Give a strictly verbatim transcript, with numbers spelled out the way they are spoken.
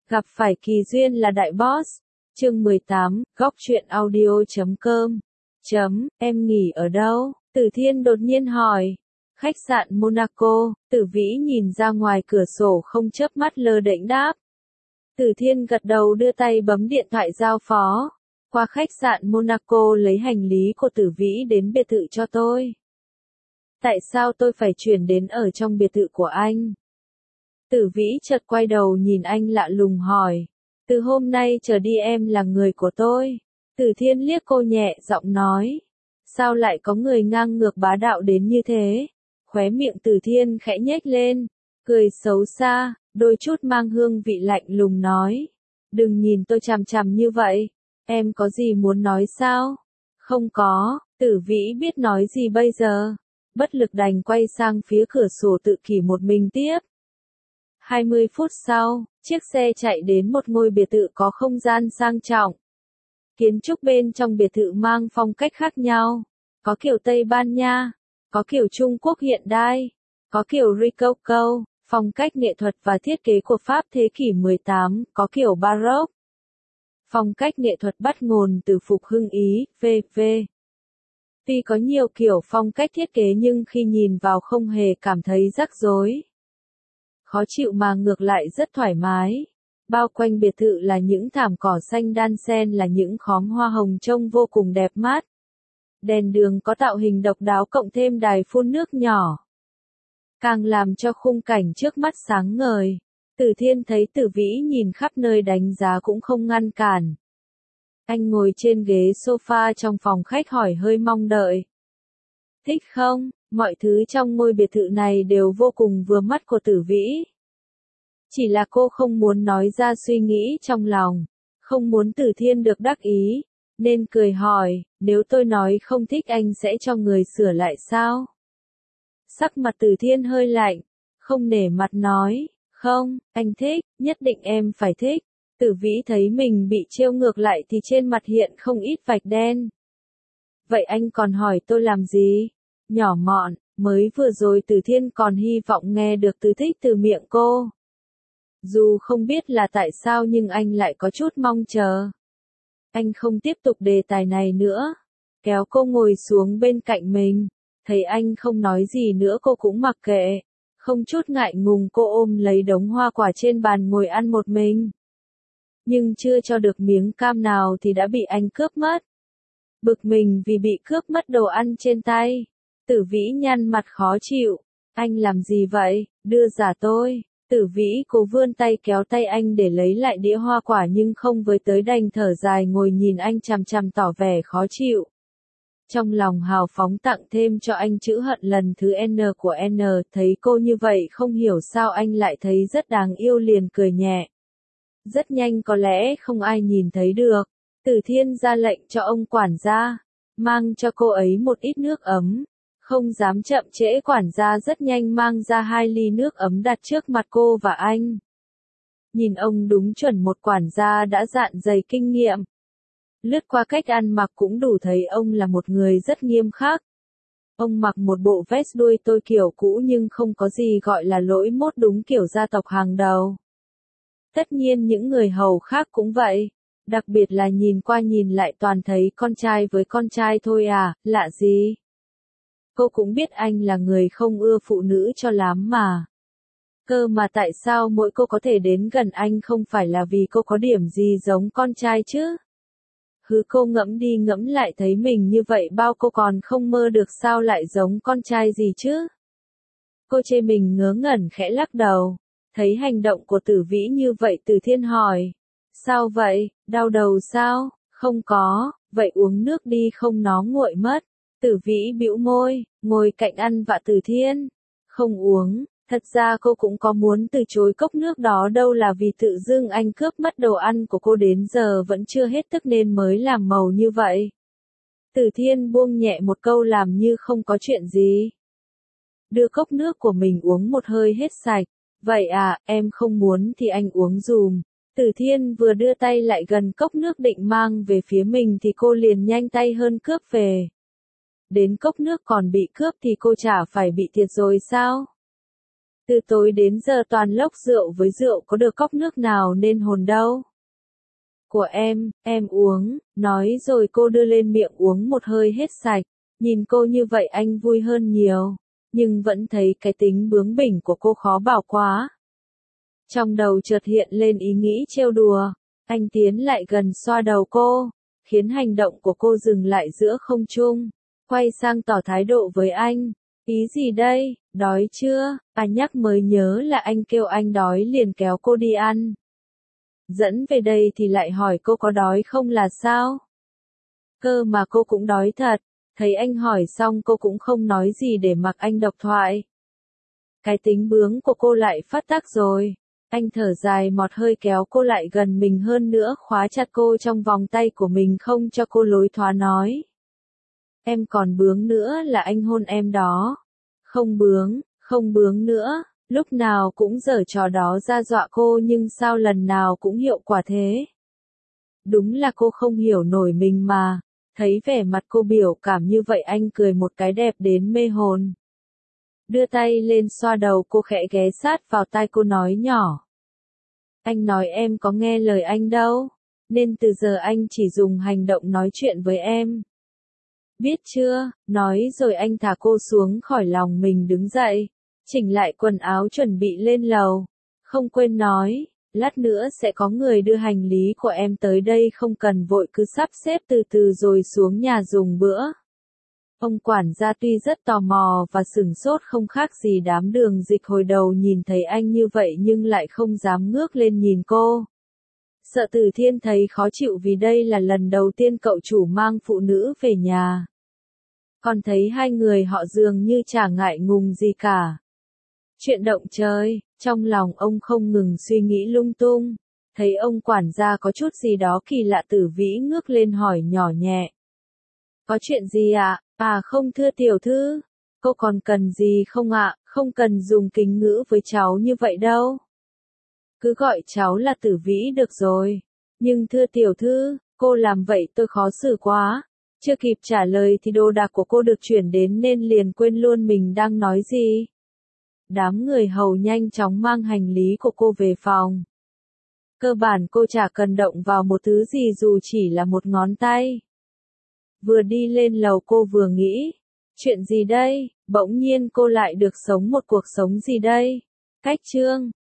Gặp phải kỳ duyên là đại boss. Chương mười tám, góc truyện audio chấm com. Chấm, em nghỉ ở đâu? Tử Thiên đột nhiên hỏi. Khách sạn Monaco. Tử Vĩ nhìn ra ngoài cửa sổ không chớp mắt lơ đễnh đáp. Tử Thiên gật đầu đưa tay bấm điện thoại giao phó. Qua khách sạn Monaco lấy hành lý của Tử Vĩ đến biệt thự cho tôi. Tại sao tôi phải chuyển đến ở trong biệt thự của anh? Tử Vĩ chợt quay đầu nhìn anh lạ lùng hỏi. Từ hôm nay trở đi em là người của tôi. Tử Thiên liếc cô nhẹ giọng nói. Sao lại có người ngang ngược bá đạo đến như thế? Khóe miệng Tử Thiên khẽ nhếch lên, cười xấu xa, đôi chút mang hương vị lạnh lùng nói. Đừng nhìn tôi chằm chằm như vậy, em có gì muốn nói sao? Không có, Tử Vĩ biết nói gì bây giờ. Bất lực đành quay sang phía cửa sổ tự kỷ một mình tiếp. hai mươi phút sau, chiếc xe chạy đến một ngôi biệt thự có không gian sang trọng. Kiến trúc bên trong biệt thự mang phong cách khác nhau. Có kiểu Tây Ban Nha, có kiểu Trung Quốc hiện đại, có kiểu Rococo, phong cách nghệ thuật và thiết kế của Pháp thế kỷ mười tám, có kiểu Baroque. Phong cách nghệ thuật bắt nguồn từ phục hưng Ý, vân vân. Tuy có nhiều kiểu phong cách thiết kế nhưng khi nhìn vào không hề cảm thấy rắc rối. Khó chịu mà ngược lại rất thoải mái. Bao quanh biệt thự là những thảm cỏ xanh đan xen là những khóm hoa hồng trông vô cùng đẹp mắt. Đèn đường có tạo hình độc đáo cộng thêm đài phun nước nhỏ. Càng làm cho khung cảnh trước mắt sáng ngời. Tử Thiên thấy Tử Vĩ nhìn khắp nơi đánh giá cũng không ngăn cản. Anh ngồi trên ghế sofa trong phòng khách hỏi hơi mong đợi. Thích không? Mọi thứ trong ngôi biệt thự này đều vô cùng vừa mắt của Tử Vĩ. Chỉ là cô không muốn nói ra suy nghĩ trong lòng, không muốn Tử Thiên được đắc ý, nên cười hỏi, nếu tôi nói không thích anh sẽ cho người sửa lại sao? Sắc mặt Tử Thiên hơi lạnh, không nể mặt nói, không, anh thích, nhất định em phải thích. Tử Vĩ thấy mình bị trêu ngược lại thì trên mặt hiện không ít vạch đen. Vậy anh còn hỏi tôi làm gì? Nhỏ mọn, mới vừa rồi Tử Thiên còn hy vọng nghe được từ thích từ miệng cô. Dù không biết là tại sao nhưng anh lại có chút mong chờ. Anh không tiếp tục đề tài này nữa. Kéo cô ngồi xuống bên cạnh mình. Thấy anh không nói gì nữa cô cũng mặc kệ. Không chút ngại ngùng cô ôm lấy đống hoa quả trên bàn ngồi ăn một mình. Nhưng chưa cho được miếng cam nào thì đã bị anh cướp mất. Bực mình vì bị cướp mất đồ ăn trên tay. Tử Vĩ nhăn mặt khó chịu. Anh làm gì vậy? Đưa giả tôi. Tử Vĩ cố vươn tay kéo tay anh để lấy lại đĩa hoa quả nhưng không với tới đành thở dài ngồi nhìn anh chằm chằm tỏ vẻ khó chịu. Trong lòng hào phóng tặng thêm cho anh chữ hận lần thứ N của N, thấy cô như vậy không hiểu sao anh lại thấy rất đáng yêu liền cười nhẹ. Rất nhanh có lẽ không ai nhìn thấy được. Tử Thiên ra lệnh cho ông quản gia, mang cho cô ấy một ít nước ấm. Không dám chậm trễ quản gia rất nhanh mang ra hai ly nước ấm đặt trước mặt cô và anh. Nhìn ông đúng chuẩn một quản gia đã dạn dày kinh nghiệm. Lướt qua cách ăn mặc cũng đủ thấy ông là một người rất nghiêm khắc. Ông mặc một bộ vest đuôi tôi kiểu cũ nhưng không có gì gọi là lỗi mốt đúng kiểu gia tộc hàng đầu. Tất nhiên những người hầu khác cũng vậy. Đặc biệt là nhìn qua nhìn lại toàn thấy con trai với con trai thôi à, lạ gì. Cô cũng biết anh là người không ưa phụ nữ cho lắm mà. Cơ mà tại sao mỗi cô có thể đến gần anh không phải là vì cô có điểm gì giống con trai chứ? Hứ cô ngẫm đi ngẫm lại thấy mình như vậy bao cô còn không mơ được sao lại giống con trai gì chứ? Cô chê mình ngớ ngẩn khẽ lắc đầu. Thấy hành động của Tử Vĩ như vậy Tử Thiên hỏi. Sao vậy, đau đầu sao? Không có, vậy uống nước đi không nó nguội mất. Tử Vĩ bĩu môi, ngồi cạnh ăn vạ Tử Thiên. Không uống, thật ra cô cũng có muốn từ chối cốc nước đó đâu là vì tự dưng anh cướp mất đồ ăn của cô đến giờ vẫn chưa hết tức nên mới làm màu như vậy. Tử Thiên buông nhẹ một câu làm như không có chuyện gì. Đưa cốc nước của mình uống một hơi hết sạch. Vậy à, em không muốn thì anh uống dùm. Tử Thiên vừa đưa tay lại gần cốc nước định mang về phía mình thì cô liền nhanh tay hơn cướp về. Đến cốc nước còn bị cướp thì cô chả phải bị thiệt rồi sao? Từ tối đến giờ toàn lốc rượu với rượu có được cốc nước nào nên hồn đâu. Của em, em uống, nói rồi cô đưa lên miệng uống một hơi hết sạch. Nhìn cô như vậy anh vui hơn nhiều, nhưng vẫn thấy cái tính bướng bỉnh của cô khó bảo quá. Trong đầu chợt hiện lên ý nghĩ trêu đùa, anh tiến lại gần xoa đầu cô, khiến hành động của cô dừng lại giữa không trung, quay sang tỏ thái độ với anh. Ý gì đây, đói chưa? À nhắc mới nhớ là anh kêu anh đói liền kéo cô đi ăn. Dẫn về đây thì lại hỏi cô có đói không là sao? Cơ mà cô cũng đói thật, thấy anh hỏi xong cô cũng không nói gì để mặc anh độc thoại. Cái tính bướng của cô lại phát tác rồi. Anh thở dài một hơi kéo cô lại gần mình hơn nữa khóa chặt cô trong vòng tay của mình không cho cô lối thoát nói. Em còn bướng nữa là anh hôn em đó. Không bướng, không bướng nữa, lúc nào cũng giở trò đó ra dọa cô nhưng sao lần nào cũng hiệu quả thế. Đúng là cô không hiểu nổi mình mà, thấy vẻ mặt cô biểu cảm như vậy anh cười một cái đẹp đến mê hồn. Đưa tay lên xoa đầu cô khẽ ghé sát vào tai cô nói nhỏ. Anh nói em có nghe lời anh đâu, nên từ giờ anh chỉ dùng hành động nói chuyện với em. Biết chưa, nói rồi anh thả cô xuống khỏi lòng mình đứng dậy, chỉnh lại quần áo chuẩn bị lên lầu. Không quên nói, lát nữa sẽ có người đưa hành lý của em tới đây không cần vội cứ sắp xếp từ từ rồi xuống nhà dùng bữa. Ông quản gia tuy rất tò mò và sửng sốt không khác gì đám đường dịch hồi đầu nhìn thấy anh như vậy nhưng lại không dám ngước lên nhìn cô. Sợ Từ Thiên thấy khó chịu vì đây là lần đầu tiên cậu chủ mang phụ nữ về nhà. Còn thấy hai người họ dường như chả ngại ngùng gì cả. Chuyện động trời, trong lòng ông không ngừng suy nghĩ lung tung. Thấy ông quản gia có chút gì đó kỳ lạ Tử Vĩ ngước lên hỏi nhỏ nhẹ. Có chuyện gì ạ? À? À không thưa tiểu thư. Cô còn cần gì không ạ? À? Không cần dùng kính ngữ với cháu như vậy đâu. Cứ gọi cháu là Tử Vĩ được rồi. Nhưng thưa tiểu thư, cô làm vậy tôi khó xử quá. Chưa kịp trả lời thì đồ đạc của cô được chuyển đến nên liền quên luôn mình đang nói gì. Đám người hầu nhanh chóng mang hành lý của cô về phòng. Cơ bản cô chả cần động vào một thứ gì dù chỉ là một ngón tay. Vừa đi lên lầu cô vừa nghĩ, chuyện gì đây, bỗng nhiên cô lại được sống một cuộc sống gì đây. Cách chương